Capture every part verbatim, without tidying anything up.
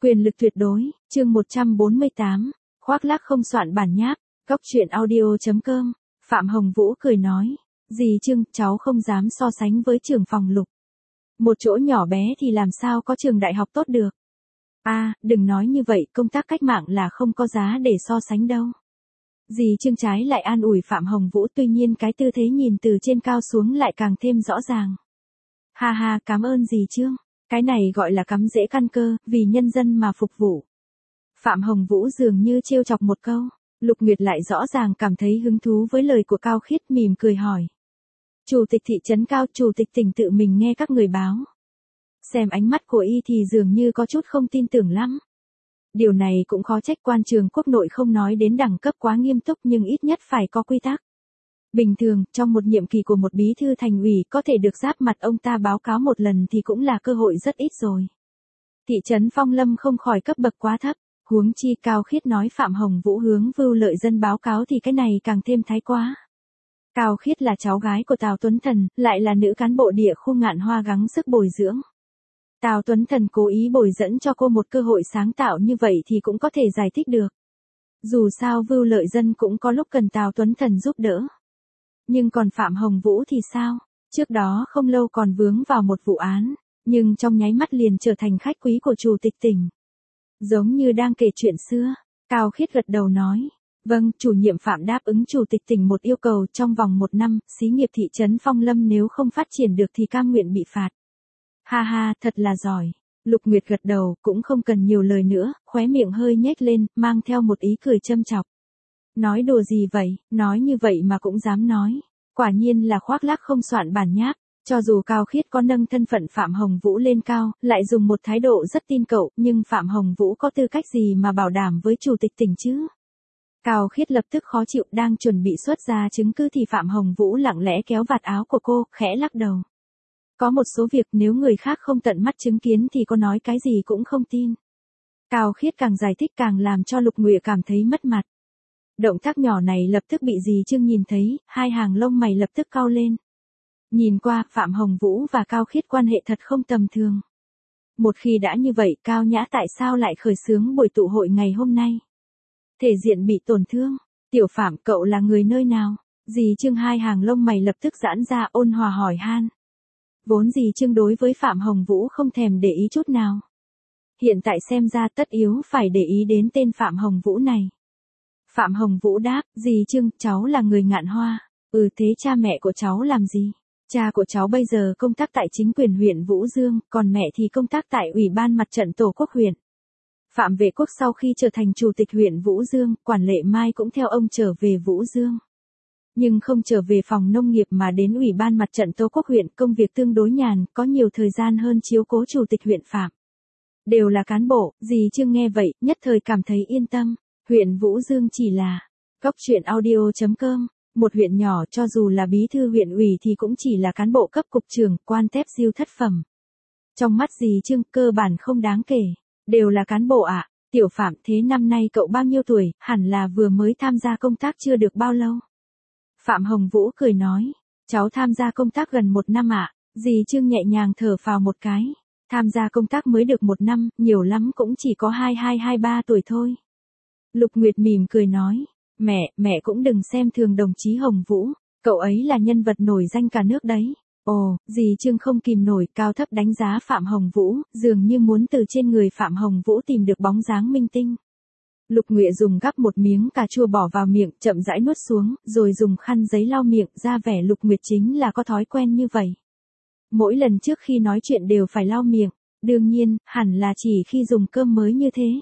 Quyền lực tuyệt đối, chương một trăm bốn mươi tám, khoác lác không soạn bản nháp, góc truyện audio.com, Phạm Hồng Vũ cười nói, dì Trương, cháu không dám so sánh với trường phòng Lục. Một chỗ nhỏ bé thì làm sao có trường đại học tốt được. À, đừng nói như vậy, công tác cách mạng là không có giá để so sánh đâu. Dì Trương trái lại an ủi Phạm Hồng Vũ, tuy nhiên cái tư thế nhìn từ trên cao xuống lại càng thêm rõ ràng. Ha ha, cảm ơn dì Trương. Cái này gọi là cắm rễ căn cơ, vì nhân dân mà phục vụ. Phạm Hồng Vũ dường như trêu chọc một câu, Lục Nguyệt lại rõ ràng cảm thấy hứng thú với lời của Cao Khiết, mỉm cười hỏi. Chủ tịch thị trấn Cao, chủ tịch tỉnh tự mình nghe các người báo. Xem ánh mắt của y thì dường như có chút không tin tưởng lắm. Điều này cũng khó trách, quan trường quốc nội không nói đến đẳng cấp quá nghiêm túc nhưng ít nhất phải có quy tắc. Bình thường, trong một nhiệm kỳ của một bí thư thành ủy có thể được giáp mặt ông ta báo cáo một lần thì cũng là cơ hội rất ít rồi. Thị trấn Phong Lâm không khỏi cấp bậc quá thấp, huống chi Cao Khiết nói Phạm Hồng Vũ hướng Vưu Lợi Dân báo cáo thì cái này càng thêm thái quá. Cao Khiết là cháu gái của Tào Tuấn Thần, lại là nữ cán bộ địa khu Ngạn Hoa gắng sức bồi dưỡng. Tào Tuấn Thần cố ý bồi dẫn cho cô một cơ hội sáng tạo như vậy thì cũng có thể giải thích được. Dù sao Vưu Lợi Dân cũng có lúc cần Tào Tuấn Thần giúp đỡ. Nhưng còn Phạm Hồng Vũ thì sao? Trước đó không lâu còn vướng vào một vụ án, nhưng trong nháy mắt liền trở thành khách quý của chủ tịch tỉnh. Giống như đang kể chuyện xưa, Cao Khiết gật đầu nói. Vâng, chủ nhiệm Phạm đáp ứng chủ tịch tỉnh một yêu cầu, trong vòng một năm, xí nghiệp thị trấn Phong Lâm nếu không phát triển được thì cam nguyện bị phạt. Ha ha, thật là giỏi. Lục Nguyệt gật đầu, cũng không cần nhiều lời nữa, khóe miệng hơi nhếch lên, mang theo một ý cười châm chọc. Nói đùa gì vậy, nói như vậy mà cũng dám nói. Quả nhiên là khoác lác không soạn bản nháp, cho dù Cao Khiết có nâng thân phận Phạm Hồng Vũ lên cao, lại dùng một thái độ rất tin cậu, nhưng Phạm Hồng Vũ có tư cách gì mà bảo đảm với chủ tịch tỉnh chứ? Cao Khiết lập tức khó chịu, đang chuẩn bị xuất ra chứng cứ thì Phạm Hồng Vũ lặng lẽ kéo vạt áo của cô, khẽ lắc đầu. Có một số việc nếu người khác không tận mắt chứng kiến thì có nói cái gì cũng không tin. Cao Khiết càng giải thích càng làm cho Lục Nguyệt cảm thấy mất mặt. Động tác nhỏ này lập tức bị dì Trương nhìn thấy, hai hàng lông mày lập tức cau lên. Nhìn qua, Phạm Hồng Vũ và Cao Khiết quan hệ thật không tầm thường. Một khi đã như vậy, Cao Nhã tại sao lại khởi xướng buổi tụ hội ngày hôm nay? Thể diện bị tổn thương. Tiểu Phạm, cậu là người nơi nào? Dì Trương hai hàng lông mày lập tức giãn ra, ôn hòa hỏi han. Vốn dì Trương đối với Phạm Hồng Vũ không thèm để ý chút nào. Hiện tại xem ra tất yếu phải để ý đến tên Phạm Hồng Vũ này. Phạm Hồng Vũ đáp, dì Trương, cháu là người Ngạn Hoa. Ừ, thế cha mẹ của cháu làm gì? Cha của cháu bây giờ công tác tại chính quyền huyện Vũ Dương, còn mẹ thì công tác tại Ủy ban Mặt trận Tổ quốc huyện. Phạm Vệ Quốc sau khi trở thành chủ tịch huyện Vũ Dương, Quản Lệ Mai cũng theo ông trở về Vũ Dương. Nhưng không trở về phòng nông nghiệp mà đến Ủy ban Mặt trận Tổ quốc huyện, công việc tương đối nhàn, có nhiều thời gian hơn chiếu cố chủ tịch huyện Phạm. Đều là cán bộ, dì Trương nghe vậy, nhất thời cảm thấy yên tâm. Huyện Vũ Dương chỉ là góc truyện audio.com, một huyện nhỏ, cho dù là bí thư huyện ủy thì cũng chỉ là cán bộ cấp cục trưởng, quan tép diêu thất phẩm. Trong mắt dì Trương cơ bản không đáng kể, đều là cán bộ ạ. À. Tiểu Phạm, thế năm nay cậu bao nhiêu tuổi, hẳn là vừa mới tham gia công tác chưa được bao lâu. Phạm Hồng Vũ cười nói, cháu tham gia công tác gần một năm ạ. À. Dì Trương nhẹ nhàng thở phào một cái, tham gia công tác mới được một năm, nhiều lắm cũng chỉ có hai hai hai ba tuổi thôi. Lục Nguyệt mỉm cười nói, mẹ, mẹ cũng đừng xem thường đồng chí Hồng Vũ, cậu ấy là nhân vật nổi danh cả nước đấy. Ồ, dì Trương không kìm nổi, cao thấp đánh giá Phạm Hồng Vũ, dường như muốn từ trên người Phạm Hồng Vũ tìm được bóng dáng minh tinh. Lục Nguyệt dùng gắp một miếng cà chua bỏ vào miệng, chậm rãi nuốt xuống, rồi dùng khăn giấy lau miệng, ra vẻ Lục Nguyệt chính là có thói quen như vậy. Mỗi lần trước khi nói chuyện đều phải lau miệng, đương nhiên, hẳn là chỉ khi dùng cơm mới như thế.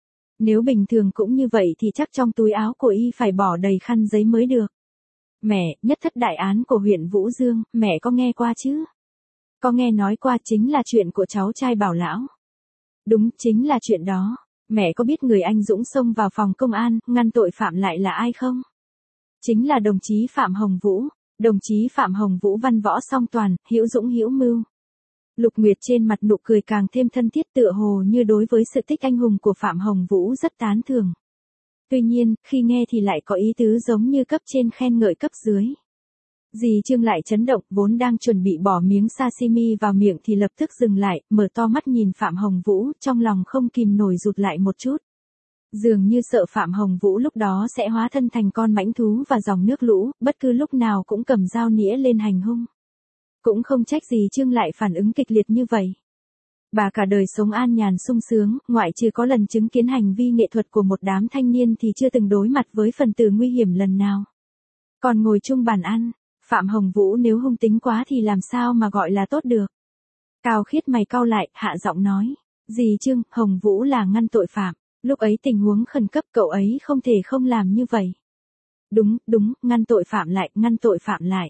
Nếu bình thường cũng như vậy thì chắc trong túi áo của y phải bỏ đầy khăn giấy mới được. Mẹ, nhất thất đại án của huyện Vũ Dương, mẹ có nghe qua chứ? Có nghe nói qua, chính là chuyện của cháu trai Bảo Lão. Đúng, chính là chuyện đó. Mẹ có biết người anh dũng xông vào phòng công an, ngăn tội phạm lại là ai không? Chính là đồng chí Phạm Hồng Vũ. Đồng chí Phạm Hồng Vũ văn võ song toàn, hữu dũng hữu mưu. Lục Nguyệt trên mặt nụ cười càng thêm thân thiết, tựa hồ như đối với sự tích anh hùng của Phạm Hồng Vũ rất tán thưởng. Tuy nhiên, khi nghe thì lại có ý tứ giống như cấp trên khen ngợi cấp dưới. Dì Trương lại chấn động, vốn đang chuẩn bị bỏ miếng sashimi vào miệng thì lập tức dừng lại, mở to mắt nhìn Phạm Hồng Vũ, trong lòng không kìm nổi rụt lại một chút. Dường như sợ Phạm Hồng Vũ lúc đó sẽ hóa thân thành con mãnh thú và dòng nước lũ, bất cứ lúc nào cũng cầm dao nĩa lên hành hung. Cũng không trách dì Trương lại phản ứng kịch liệt như vậy. Bà cả đời sống an nhàn sung sướng, ngoại trừ có lần chứng kiến hành vi nghệ thuật của một đám thanh niên thì chưa từng đối mặt với phần tử nguy hiểm lần nào. Còn ngồi chung bàn ăn, Phạm Hồng Vũ nếu hung tính quá thì làm sao mà gọi là tốt được. Cao Khiết mày cau lại, hạ giọng nói. Dì Trương, Hồng Vũ là ngăn tội phạm. Lúc ấy tình huống khẩn cấp cậu ấy không thể không làm như vậy. Đúng, đúng, ngăn tội phạm lại, ngăn tội phạm lại.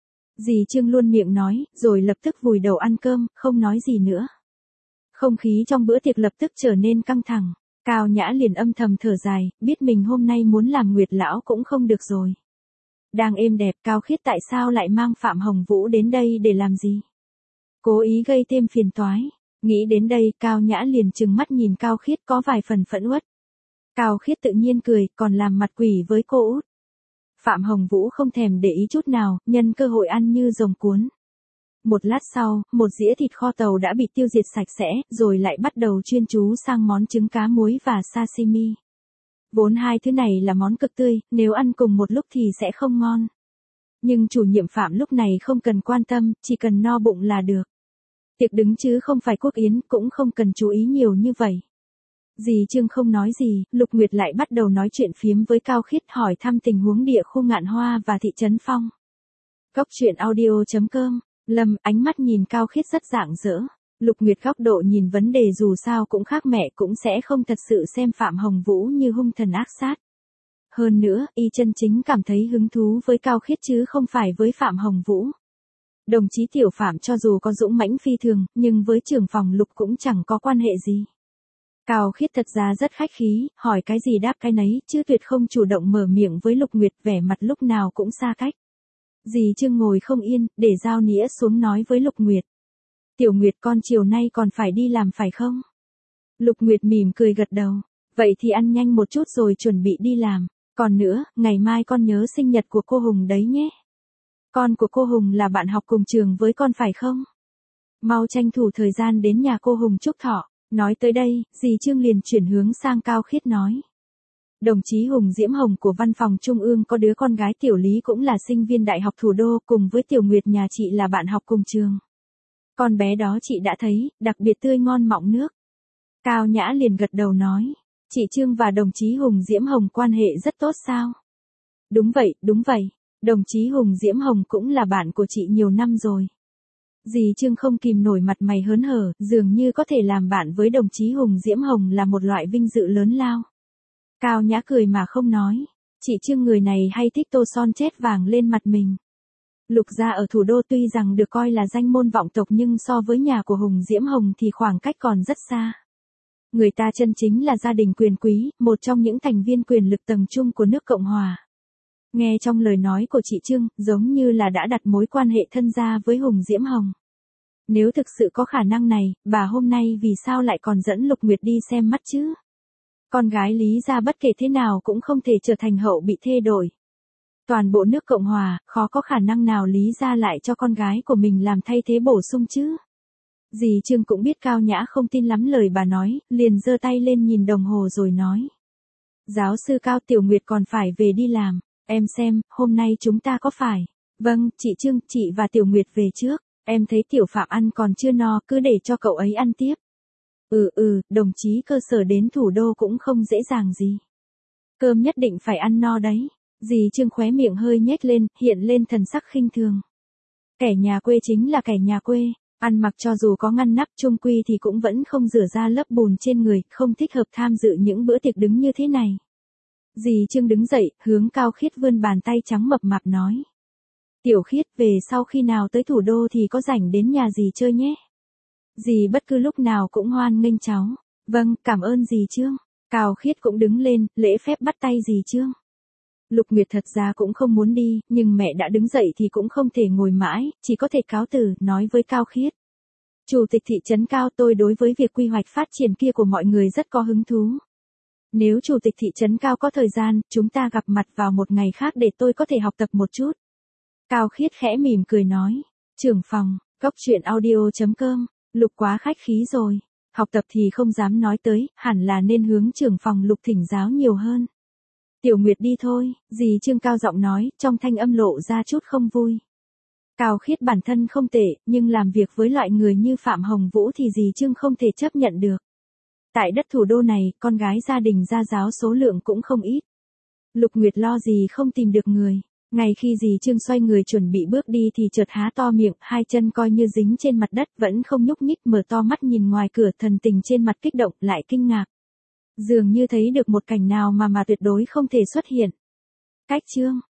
Dì Trương luôn miệng nói, rồi lập tức vùi đầu ăn cơm, không nói gì nữa. Không khí trong bữa tiệc lập tức trở nên căng thẳng. Cao Nhã liền âm thầm thở dài, biết mình hôm nay muốn làm Nguyệt lão cũng không được rồi. Đang êm đẹp, Cao Khiết tại sao lại mang Phạm Hồng Vũ đến đây để làm gì? Cố ý gây thêm phiền toái. Nghĩ đến đây, Cao Nhã liền trừng mắt nhìn Cao Khiết có vài phần phẫn uất. Cao Khiết tự nhiên cười, còn làm mặt quỷ với cô út. Phạm Hồng Vũ không thèm để ý chút nào, nhân cơ hội ăn như rồng cuốn. Một lát sau, một dĩa thịt kho tàu đã bị tiêu diệt sạch sẽ, rồi lại bắt đầu chuyên chú sang món trứng cá muối và sashimi. Vốn hai thứ này là món cực tươi, nếu ăn cùng một lúc thì sẽ không ngon. Nhưng chủ nhiệm Phạm lúc này không cần quan tâm, chỉ cần no bụng là được. Tiệc đứng chứ không phải quốc yến, cũng không cần chú ý nhiều như vậy. Dì Trương không nói gì, Lục Nguyệt lại bắt đầu nói chuyện phiếm với Cao Khiết, hỏi thăm tình huống địa khu Ngạn Hoa và thị trấn Phong. Góc truyện audio chấm com, Lâm, ánh mắt nhìn Cao Khiết rất rạng rỡ. Lục Nguyệt góc độ nhìn vấn đề dù sao cũng khác mẹ, cũng sẽ không thật sự xem Phạm Hồng Vũ như hung thần ác sát. Hơn nữa, y chân chính cảm thấy hứng thú với Cao Khiết chứ không phải với Phạm Hồng Vũ. Đồng chí Tiểu Phạm cho dù có dũng mãnh phi thường, nhưng với trưởng phòng Lục cũng chẳng có quan hệ gì. Cao Khiết thật ra rất khách khí, hỏi cái gì đáp cái nấy, chứ tuyệt không chủ động mở miệng với Lục Nguyệt, vẻ mặt lúc nào cũng xa cách. Dì Trương ngồi không yên, để dao nĩa xuống nói với Lục Nguyệt. Tiểu Nguyệt, con chiều nay còn phải đi làm phải không? Lục Nguyệt mỉm cười gật đầu. Vậy thì ăn nhanh một chút rồi chuẩn bị đi làm. Còn nữa, ngày mai con nhớ sinh nhật của cô Hùng đấy nhé. Con của cô Hùng là bạn học cùng trường với con phải không? Mau tranh thủ thời gian đến nhà cô Hùng chúc thọ. Nói tới đây, dì Trương liền chuyển hướng sang Cao Khiết nói. Đồng chí Hùng Diễm Hồng của Văn phòng Trung ương có đứa con gái Tiểu Lý cũng là sinh viên Đại học Thủ đô, cùng với Tiểu Nguyệt nhà chị là bạn học cùng trường. Con bé đó chị đã thấy, đặc biệt tươi ngon mọng nước. Cao Nhã liền gật đầu nói. Chị Trương và đồng chí Hùng Diễm Hồng quan hệ rất tốt sao? Đúng vậy, đúng vậy. Đồng chí Hùng Diễm Hồng cũng là bạn của chị nhiều năm rồi. Dì Trương không kìm nổi mặt mày hớn hở, dường như có thể làm bạn với đồng chí Hùng Diễm Hồng là một loại vinh dự lớn lao. Cao Nhã cười mà không nói. Chị Trương người này hay thích tô son chét vàng lên mặt mình. Lục gia ở thủ đô tuy rằng được coi là danh môn vọng tộc nhưng so với nhà của Hùng Diễm Hồng thì khoảng cách còn rất xa. Người ta chân chính là gia đình quyền quý, một trong những thành viên quyền lực tầng trung của nước Cộng Hòa. Nghe trong lời nói của chị Trương, giống như là đã đặt mối quan hệ thân gia với Hùng Diễm Hồng. Nếu thực sự có khả năng này, bà hôm nay vì sao lại còn dẫn Lục Nguyệt đi xem mắt chứ? Con gái Lý gia bất kể thế nào cũng không thể trở thành hậu bị thê đổi. Toàn bộ nước Cộng Hòa, khó có khả năng nào Lý gia lại cho con gái của mình làm thay thế bổ sung chứ? Dì Trương cũng biết Cao Nhã không tin lắm lời bà nói, liền giơ tay lên nhìn đồng hồ rồi nói. Giáo sư Cao, Tiểu Nguyệt còn phải về đi làm, em xem, hôm nay chúng ta có phải? Vâng, chị Trương, chị và Tiểu Nguyệt về trước, em thấy Tiểu Phạm ăn còn chưa no, cứ để cho cậu ấy ăn tiếp. Ừ ừ, đồng chí cơ sở đến thủ đô cũng không dễ dàng gì. Cơm nhất định phải ăn no đấy. Dì Trương khóe miệng hơi nhếch lên, hiện lên thần sắc khinh thường. Kẻ nhà quê chính là kẻ nhà quê, ăn mặc cho dù có ngăn nắp chung quy thì cũng vẫn không rửa ra lớp bùn trên người, không thích hợp tham dự những bữa tiệc đứng như thế này. Dì Trương đứng dậy, hướng Cao Khiết vươn bàn tay trắng mập mạp nói. Tiểu Khiết, về sau khi nào tới thủ đô thì có rảnh đến nhà dì chơi nhé. Dì bất cứ lúc nào cũng hoan nghênh cháu. Vâng, cảm ơn dì Trương. Cao Khiết cũng đứng lên, lễ phép bắt tay dì Trương. Lục Nguyệt thật ra cũng không muốn đi, nhưng mẹ đã đứng dậy thì cũng không thể ngồi mãi, chỉ có thể cáo từ, nói với Cao Khiết. Chủ tịch thị trấn Cao, tôi đối với việc quy hoạch phát triển kia của mọi người rất có hứng thú. Nếu chủ tịch thị trấn Cao có thời gian, chúng ta gặp mặt vào một ngày khác để tôi có thể học tập một chút. Cao Khiết khẽ mỉm cười nói. Trưởng phòng, cốc truyện audio chấm com, Lục quá khách khí rồi. Học tập thì không dám nói tới, hẳn là nên hướng trưởng phòng Lục thỉnh giáo nhiều hơn. Tiểu Nguyệt đi thôi, dì Trương cao giọng nói, trong thanh âm lộ ra chút không vui. Cao Khiết bản thân không tệ, nhưng làm việc với loại người như Phạm Hồng Vũ thì dì Trương không thể chấp nhận được. Tại đất thủ đô này, con gái gia đình gia giáo số lượng cũng không ít. Lục Nguyệt lo gì không tìm được người. Ngay khi dì Trương xoay người chuẩn bị bước đi thì chợt há to miệng, hai chân coi như dính trên mặt đất vẫn không nhúc nhích, mở to mắt nhìn ngoài cửa, thần tình trên mặt kích động lại kinh ngạc. Dường như thấy được một cảnh nào mà mà tuyệt đối không thể xuất hiện. Cách Trương,